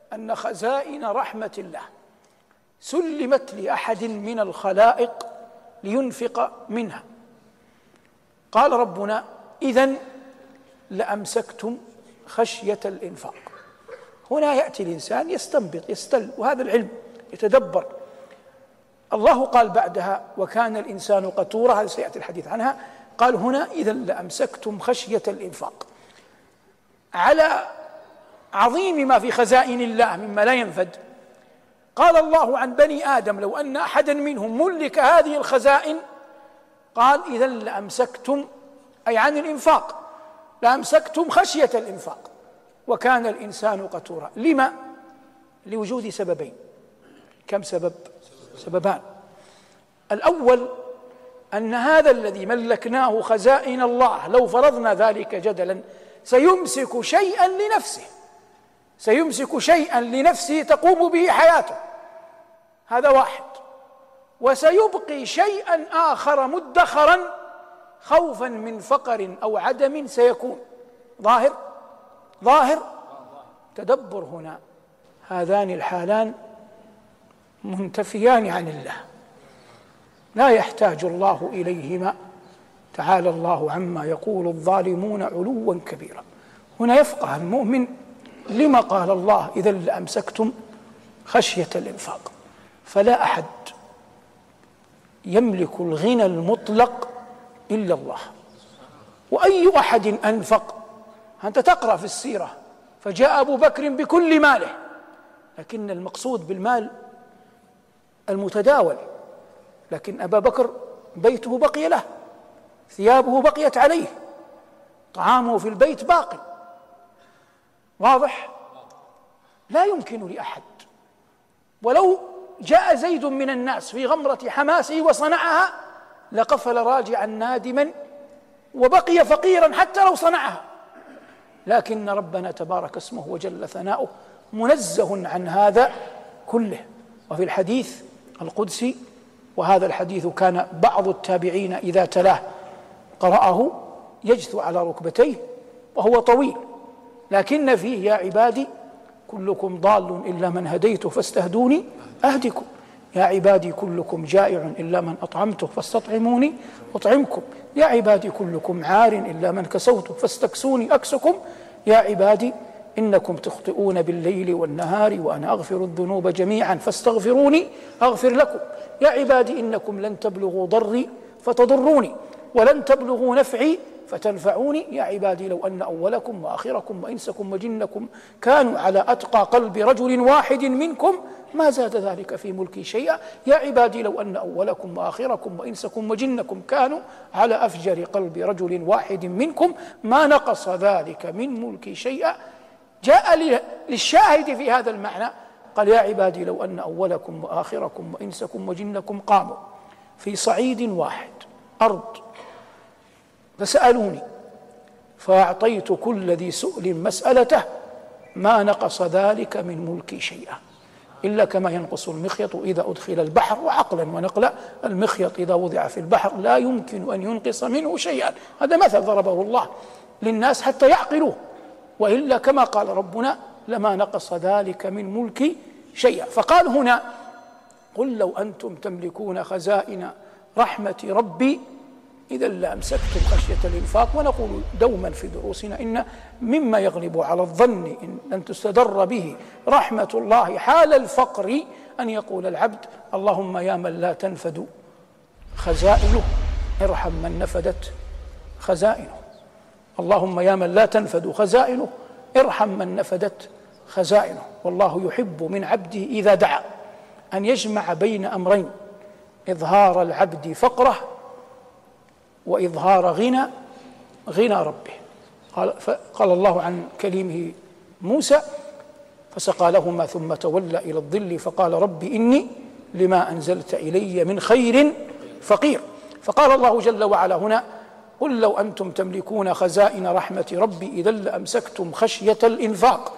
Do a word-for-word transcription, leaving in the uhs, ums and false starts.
أن خزائن رحمة الله سلمت لأحد من الخلائق لينفق منها، قال ربنا: إذن لأمسكتم خشية الإنفاق. هنا يأتي الإنسان يستنبط يستل، وهذا العلم يتدبر. الله قال بعدها: وكان الإنسان قتورا، هذا سيأتي الحديث عنها. قال هنا: إذن لأمسكتم خشية الإنفاق، على عظيم ما في خزائن الله مما لا ينفد. قال الله عن بني آدم: لو أن أحدا منهم ملك هذه الخزائن، قال: إذن لأمسكتم، أي عن الإنفاق، لأمسكتم خشية الإنفاق، وكان الإنسان قتورا. لما؟ لوجود سببين. كم سبب؟ سببان. الأول أن هذا الذي ملكناه خزائن الله، لو فرضنا ذلك جدلا، سيمسك شيئا لنفسه، سيمسك شيئا لنفسه تقوم به حياته، هذا واحد. وسيبقي شيئا آخر مدخرا خوفا من فقر أو عدم سيكون. ظاهر ظاهر تدبر هنا. هذان الحالان منتفيان عن الله، لا يحتاج الله إليهما، تعالى الله عما يقول الظالمون علوا كبيرا. هنا يفقه المؤمن لما قال الله: إذا لأمسكتم خشية الإنفاق. فلا أحد يملك الغنى المطلق إلا الله. وأي أحد أنفق، أنت تقرأ في السيرة فجاء أبو بكر بكل ماله، لكن المقصود بالمال المتداول، لكن أبا بكر بيته بقي له، ثيابه بقيت عليه، طعامه في البيت باقي. واضح؟ لا يمكن لأحد، ولو جاء زيد من الناس في غمرة حماسه وصنعها لقفل راجعا نادما وبقي فقيرا حتى لو صنعها. لكن ربنا تبارك اسمه وجل ثناؤه منزه عن هذا كله. وفي الحديث القدسي، وهذا الحديث كان بعض التابعين إذا تلاه قرأه يجثو على ركبتيه وهو طويل، لكن فيه: يا عبادي كلكم ضال إلا من هديته فاستهدوني أهدكم، يا عبادي كلكم جائع إلا من أطعمته فاستطعموني أطعمكم، يا عبادي كلكم عار إلا من كسوته فاستكسوني أكسكم، يا عبادي إنكم تخطئون بالليل والنهار وأنا أغفر الذنوب جميعا فاستغفروني أغفر لكم، يا عبادي إنكم لن تبلغوا ضري فتضروني ولن تبلغوا نفعي فتنفعوني، يا عبادي لو أن أولكم وآخركم وإنسكم وجنكم كانوا على أتقى قلب رجل واحد منكم ما زاد ذلك في ملكي شيئا، يا عبادي لو أن أولكم وآخركم وإنسكم وجنكم كانوا على أفجر قلب رجل واحد منكم ما نقص ذلك من ملكي شيئا. جاء للشاهد في هذا المعنى قال: يا عبادي لو أن أولكم وآخركم وإنسكم وجنكم قاموا في صعيد واحد أرض فسألوني فأعطيت كل ذي سؤل مسألته ما نقص ذلك من ملكي شيئا إلا كما ينقص المخيط إذا أدخل البحر. وعقلا ونقلا المخيط إذا وضع في البحر لا يمكن أن ينقص منه شيئا. هذا مثل ضربه الله للناس حتى يعقلوه، وإلا كما قال ربنا: لما نقص ذلك من ملكي شيئا. فقال هنا: قل لو أنتم تملكون خزائن رحمة ربي إذا لأمسكتم خشية الإنفاق. ونقول دوما في دروسنا إن مما يغلب على الظن إن لن تستدر به رحمة الله حال الفقر أن يقول العبد: اللهم يا من لا تنفد خزائنه ارحم من نفدت خزائنه، اللهم يا من لا تنفد خزائنه ارحم من نفدت خزائنه. والله يحب من عبده إذا دعا أن يجمع بين أمرين: إظهار العبد فقره وإظهار غنى غنى ربه. قال, قال الله عن كليمه موسى: فسقى لهما ثم تولى إلى الظل فقال رب إني لما أنزلت إلي من خير فقير. فقال الله جل وعلا هنا: قل لو أنتم تملكون خزائن رحمة ربي إذا لأمسكتم خشية الإنفاق.